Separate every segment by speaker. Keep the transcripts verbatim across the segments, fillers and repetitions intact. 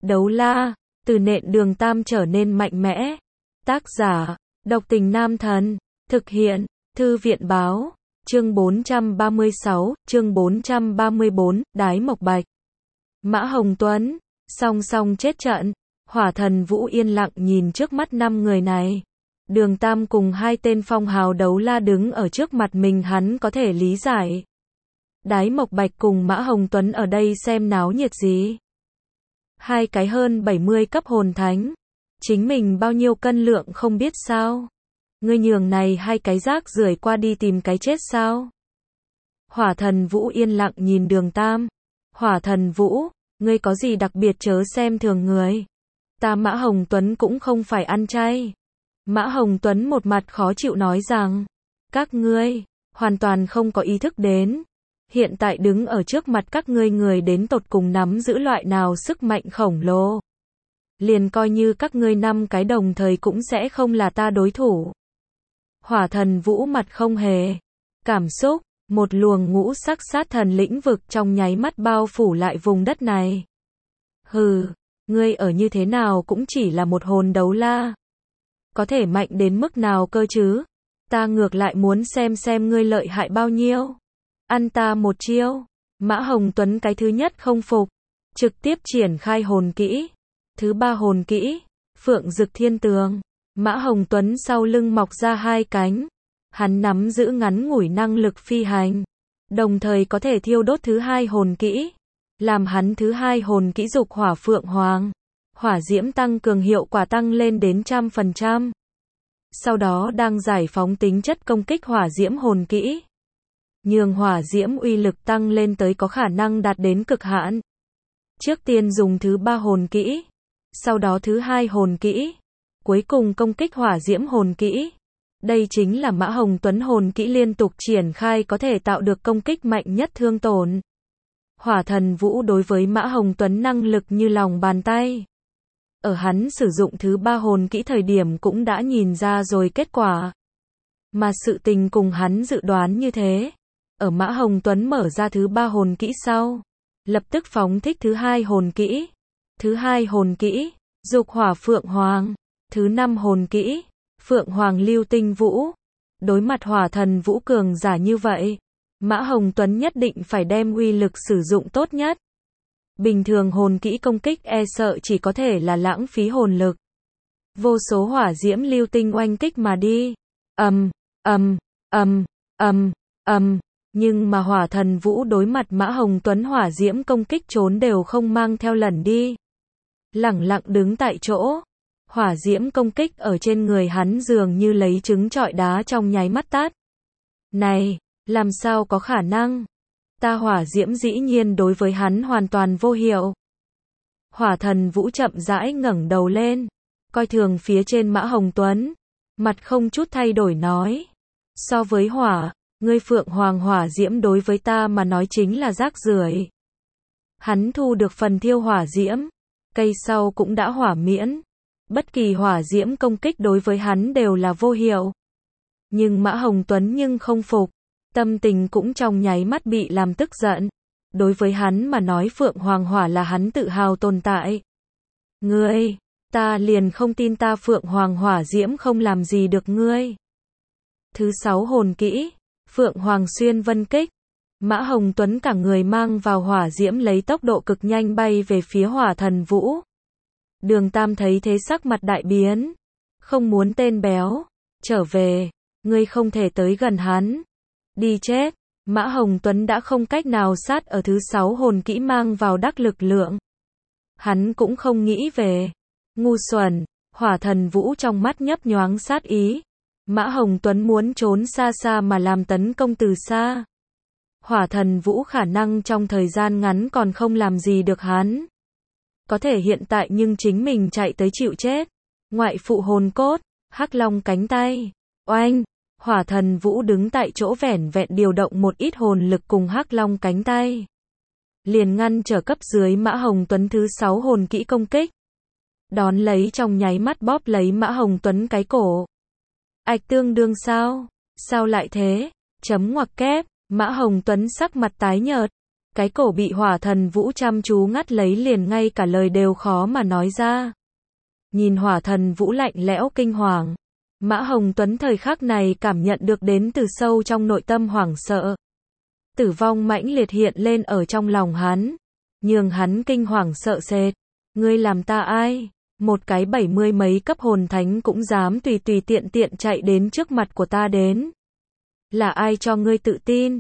Speaker 1: Đấu la, từ nện Đường Tam trở nên mạnh mẽ. Tác giả, Độc Tình Nam Thần. Thực hiện, Thư viện báo. Chương bốn trăm ba mươi sáu, chương bốn trăm ba mươi bốn, Đái Mộc Bạch. Mã Hồng Tuấn, song song chết trận. Hỏa Thần Vũ yên lặng nhìn trước mắt năm người này. Đường Tam cùng hai tên phong hào đấu la đứng ở trước mặt mình, hắn có thể lý giải. Đái Mộc Bạch cùng Mã Hồng Tuấn ở đây xem náo nhiệt gì. Hai cái hơn bảy mươi cấp hồn thánh. Chính mình bao nhiêu cân lượng không biết sao. Ngươi nhường này hai cái rác rưởi qua đi tìm cái chết sao? Hỏa Thần Vũ yên lặng nhìn Đường Tam. Hỏa Thần Vũ, ngươi có gì đặc biệt chớ xem thường người. Ta Mã Hồng Tuấn cũng không phải ăn chay. Mã Hồng Tuấn một mặt khó chịu nói rằng, các ngươi, hoàn toàn không có ý thức đến. Hiện tại đứng ở trước mặt các ngươi người đến tột cùng nắm giữ loại nào sức mạnh khổng lồ. Liền coi như các ngươi năm cái đồng thời cũng sẽ không là ta đối thủ. Hỏa Thần Vũ mặt không hề cảm xúc, một luồng ngũ sắc sát thần lĩnh vực trong nháy mắt bao phủ lại vùng đất này. Hừ, ngươi ở như thế nào cũng chỉ là một hồn đấu la. Có thể mạnh đến mức nào cơ chứ? Ta ngược lại muốn xem xem ngươi lợi hại bao nhiêu. Ăn ta một chiêu. Mã Hồng Tuấn cái thứ nhất không phục, trực tiếp triển khai hồn kỹ. Thứ ba hồn kỹ, Phượng Dực Thiên Tường. Mã Hồng Tuấn sau lưng mọc ra hai cánh. Hắn nắm giữ ngắn ngủi năng lực phi hành, đồng thời có thể thiêu đốt thứ hai hồn kỹ. Làm hắn thứ hai hồn kỹ dục hỏa Phượng Hoàng. Hỏa diễm tăng cường hiệu quả tăng lên đến trăm phần trăm. Sau đó đang giải phóng tính chất công kích hỏa diễm hồn kỹ. Nhường hỏa diễm uy lực tăng lên tới có khả năng đạt đến cực hạn. Trước tiên dùng thứ ba hồn kỹ, sau đó thứ hai hồn kỹ, cuối cùng công kích hỏa diễm hồn kỹ. Đây chính là Mã Hồng Tuấn hồn kỹ liên tục triển khai có thể tạo được công kích mạnh nhất thương tổn. Hỏa Thần Vũ đối với Mã Hồng Tuấn năng lực như lòng bàn tay. Ở hắn sử dụng thứ ba hồn kỹ thời điểm cũng đã nhìn ra rồi kết quả. Mà sự tình cùng hắn dự đoán như thế. Ở Mã Hồng Tuấn mở ra thứ ba hồn kỹ sau, lập tức phóng thích thứ hai hồn kỹ. Thứ hai hồn kỹ, dục hỏa Phượng Hoàng. Thứ năm hồn kỹ, Phượng Hoàng Lưu Tinh Vũ. Đối mặt Hỏa Thần Vũ cường giả như vậy, Mã Hồng Tuấn nhất định phải đem uy lực sử dụng tốt nhất. Bình thường hồn kỹ công kích e sợ chỉ có thể là lãng phí hồn lực. Vô số hỏa diễm lưu tinh oanh kích mà đi. Ầm, ầm, ầm, ầm, ầm. Nhưng mà Hỏa Thần Vũ đối mặt Mã Hồng Tuấn hỏa diễm công kích trốn đều không mang theo lẩn đi. Lẳng lặng đứng tại chỗ. Hỏa diễm công kích ở trên người hắn dường như lấy trứng trọi đá trong nháy mắt tát. Này, làm sao có khả năng? Ta hỏa diễm dĩ nhiên đối với hắn hoàn toàn vô hiệu. Hỏa Thần Vũ chậm rãi ngẩng đầu lên, coi thường phía trên Mã Hồng Tuấn, mặt không chút thay đổi nói. So với hỏa, ngươi Phượng Hoàng hỏa diễm đối với ta mà nói chính là rác rưởi. Hắn thu được phần thiêu hỏa diễm, cây sau cũng đã hỏa miễn. Bất kỳ hỏa diễm công kích đối với hắn đều là vô hiệu. Nhưng Mã Hồng Tuấn nhưng không phục. Tâm tình cũng trong nháy mắt bị làm tức giận. Đối với hắn mà nói Phượng Hoàng hỏa là hắn tự hào tồn tại. Ngươi, ta liền không tin ta Phượng Hoàng hỏa diễm không làm gì được ngươi. Thứ sáu hồn kỹ, Phượng Hoàng Xuyên Vân Kích. Mã Hồng Tuấn cả người mang vào hỏa diễm lấy tốc độ cực nhanh bay về phía Hỏa Thần Vũ. Đường Tam thấy thế sắc mặt đại biến. Không muốn tên béo. Trở về, ngươi không thể tới gần hắn. Đi chết. Mã Hồng Tuấn đã không cách nào sát ở thứ sáu hồn kỹ mang vào đắc lực lượng. Hắn cũng không nghĩ về. Ngu xuẩn. Hỏa Thần Vũ trong mắt nhấp nhoáng sát ý. Mã Hồng Tuấn muốn trốn xa xa mà làm tấn công từ xa. Hỏa Thần Vũ khả năng trong thời gian ngắn còn không làm gì được hắn. Có thể hiện tại nhưng chính mình chạy tới chịu chết. Ngoại phụ hồn cốt, Hắc Long cánh tay. Oanh, Hỏa Thần Vũ đứng tại chỗ vẻn vẹn điều động một ít hồn lực cùng Hắc Long cánh tay. Liền ngăn trở cấp dưới Mã Hồng Tuấn thứ sáu hồn kỹ công kích. Đón lấy trong nháy mắt bóp lấy Mã Hồng Tuấn cái cổ. Ạch tương đương sao? Sao lại thế? Chấm ngoặc kép, Mã Hồng Tuấn sắc mặt tái nhợt. Cái cổ bị Hỏa Thần Vũ chăm chú ngắt lấy liền ngay cả lời đều khó mà nói ra. Nhìn Hỏa Thần Vũ lạnh lẽo kinh hoàng, Mã Hồng Tuấn thời khắc này cảm nhận được đến từ sâu trong nội tâm hoảng sợ. Tử vong mãnh liệt hiện lên ở trong lòng hắn, nhường hắn kinh hoàng sợ sệt. Ngươi làm ta ai? Một cái bảy mươi mấy cấp hồn thánh cũng dám tùy tùy tiện tiện chạy đến trước mặt của ta đến. Là ai cho ngươi tự tin?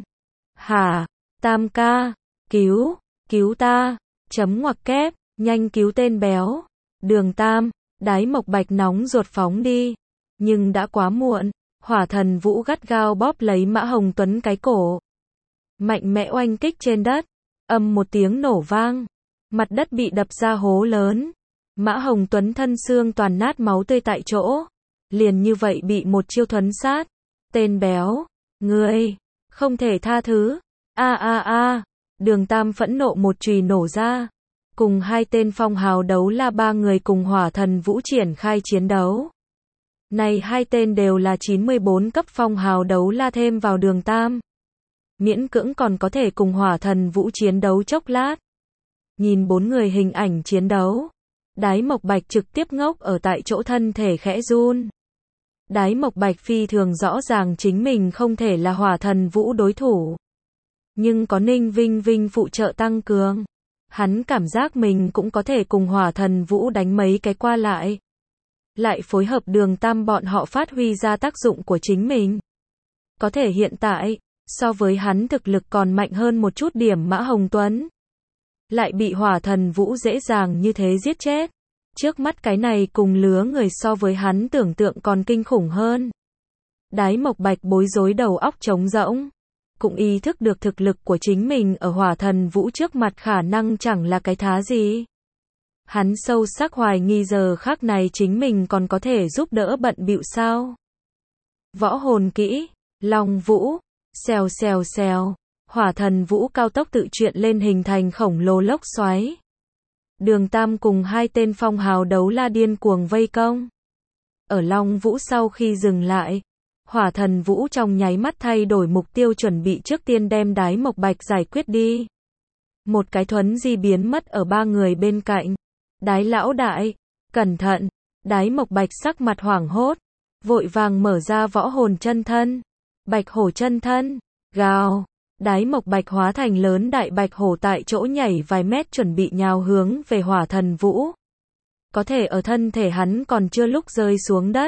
Speaker 1: Hả? Tam ca, cứu, cứu ta, chấm ngoặc kép, nhanh cứu tên béo. Đường Tam, Đái Mộc Bạch nóng ruột phóng đi. Nhưng đã quá muộn, Hỏa Thần Vũ gắt gao bóp lấy Mã Hồng Tuấn cái cổ. Mạnh mẽ oanh kích trên đất, ầm một tiếng nổ vang. Mặt đất bị đập ra hố lớn. Mã Hồng Tuấn thân xương toàn nát máu tươi tại chỗ. Liền như vậy bị một chiêu thuấn sát. Tên béo, ngươi, không thể tha thứ. A a a, Đường Tam phẫn nộ một chùy nổ ra. Cùng hai tên phong hào đấu la ba người cùng Hỏa Thần Vũ triển khai chiến đấu. Này hai tên đều là chín mươi bốn cấp phong hào đấu la thêm vào Đường Tam. Miễn cưỡng còn có thể cùng Hỏa Thần Vũ chiến đấu chốc lát. Nhìn bốn người hình ảnh chiến đấu, Đái Mộc Bạch trực tiếp ngốc ở tại chỗ, thân thể khẽ run. Đái Mộc Bạch phi thường rõ ràng chính mình không thể là Hỏa Thần Vũ đối thủ. Nhưng có Ninh Vinh Vinh phụ trợ tăng cường, hắn cảm giác mình cũng có thể cùng Hỏa Thần Vũ đánh mấy cái qua lại. Lại phối hợp Đường Tam bọn họ phát huy ra tác dụng của chính mình. Có thể hiện tại, so với hắn thực lực còn mạnh hơn một chút điểm Mã Hồng Tuấn. Lại bị Hỏa Thần Vũ dễ dàng như thế giết chết. Trước mắt cái này cùng lứa người so với hắn tưởng tượng còn kinh khủng hơn. Đái Mộc Bạch bối rối đầu óc trống rỗng. Cũng ý thức được thực lực của chính mình ở Hỏa Thần Vũ trước mặt khả năng chẳng là cái thá gì. Hắn sâu sắc hoài nghi giờ khắc này chính mình còn có thể giúp đỡ bận bịu sao. Võ hồn kỹ, Long Vũ, xèo xèo xèo. Hỏa Thần Vũ cao tốc tự truyện lên hình thành khổng lồ lốc xoáy. Đường Tam cùng hai tên phong hào đấu la điên cuồng vây công. Ở Long Vũ sau khi dừng lại, Hỏa Thần Vũ trong nháy mắt thay đổi mục tiêu, chuẩn bị trước tiên đem Đái Mộc Bạch giải quyết đi. Một cái thuấn di biến mất ở ba người bên cạnh. Đái lão đại, cẩn thận. Đái Mộc Bạch sắc mặt hoảng hốt, vội vàng mở ra võ hồn chân thân. Bạch hổ chân thân, gào. Đái Mộc Bạch hóa thành lớn đại bạch hổ tại chỗ nhảy vài mét chuẩn bị nhào hướng về Hỏa Thần Vũ. Có thể ở thân thể hắn còn chưa lúc rơi xuống đất,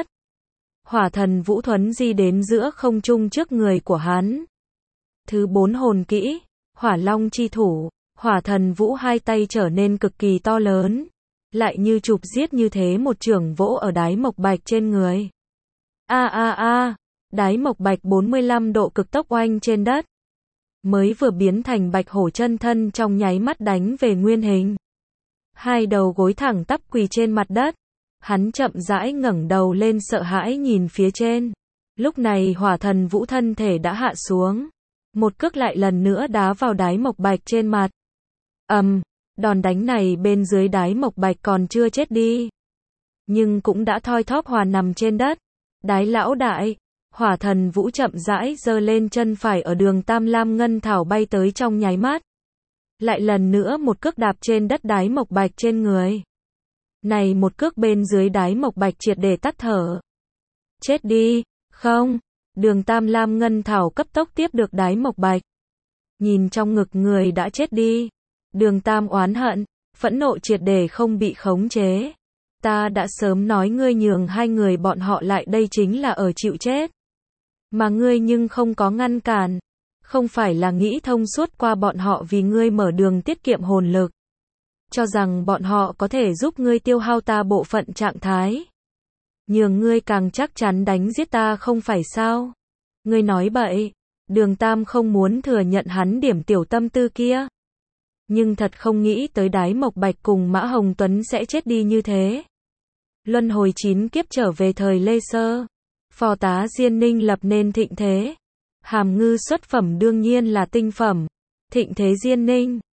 Speaker 1: Hỏa Thần Vũ thuấn di đến giữa không trung trước người của hắn. Thứ bốn hồn kỹ, Hỏa Long chi thủ. Hỏa Thần Vũ hai tay trở nên cực kỳ to lớn, lại như chụp giết như thế một chưởng vỗ ở Đái Mộc Bạch trên người. A a a, Đái Mộc Bạch bốn mươi lăm độ cực tốc oanh trên đất. Mới vừa biến thành bạch hổ chân thân trong nháy mắt đánh về nguyên hình. Hai đầu gối thẳng tắp quỳ trên mặt đất. Hắn chậm rãi ngẩng đầu lên sợ hãi nhìn phía trên. Lúc này Hỏa Thần Vũ thân thể đã hạ xuống. Một cước lại lần nữa đá vào Đái Mộc Bạch trên mặt. Ầm, um, đòn đánh này bên dưới Đái Mộc Bạch còn chưa chết đi, nhưng cũng đã thoi thóp hòa nằm trên đất. Đái lão đại, Hỏa Thần Vũ chậm rãi giơ lên chân phải, ở Đường Tam lam ngân thảo bay tới trong nháy mắt. Lại lần nữa một cước đạp trên đất Đái Mộc Bạch trên người. Này một cước bên dưới Đái Mộc Bạch triệt để tắt thở. Chết đi, không. Đường Tam lam ngân thảo cấp tốc tiếp được Đái Mộc Bạch. Nhìn trong ngực người đã chết đi. Đường Tam oán hận, phẫn nộ triệt để không bị khống chế. Ta đã sớm nói ngươi nhường hai người bọn họ lại đây chính là ở chịu chết. Mà ngươi nhưng không có ngăn cản. Không phải là nghĩ thông suốt qua bọn họ vì ngươi mở đường tiết kiệm hồn lực. Cho rằng bọn họ có thể giúp ngươi tiêu hao ta bộ phận trạng thái. Nhường ngươi càng chắc chắn đánh giết ta không phải sao? Ngươi nói bậy. Đường Tam không muốn thừa nhận hắn điểm tiểu tâm tư kia. Nhưng thật không nghĩ tới Đái Mộc Bạch cùng Mã Hồng Tuấn sẽ chết đi như thế. Luân hồi chín kiếp trở về thời Lê Sơ. Phò tá Diên Ninh lập nên thịnh thế. Hàm ngư xuất phẩm đương nhiên là tinh phẩm. Thịnh thế Diên Ninh.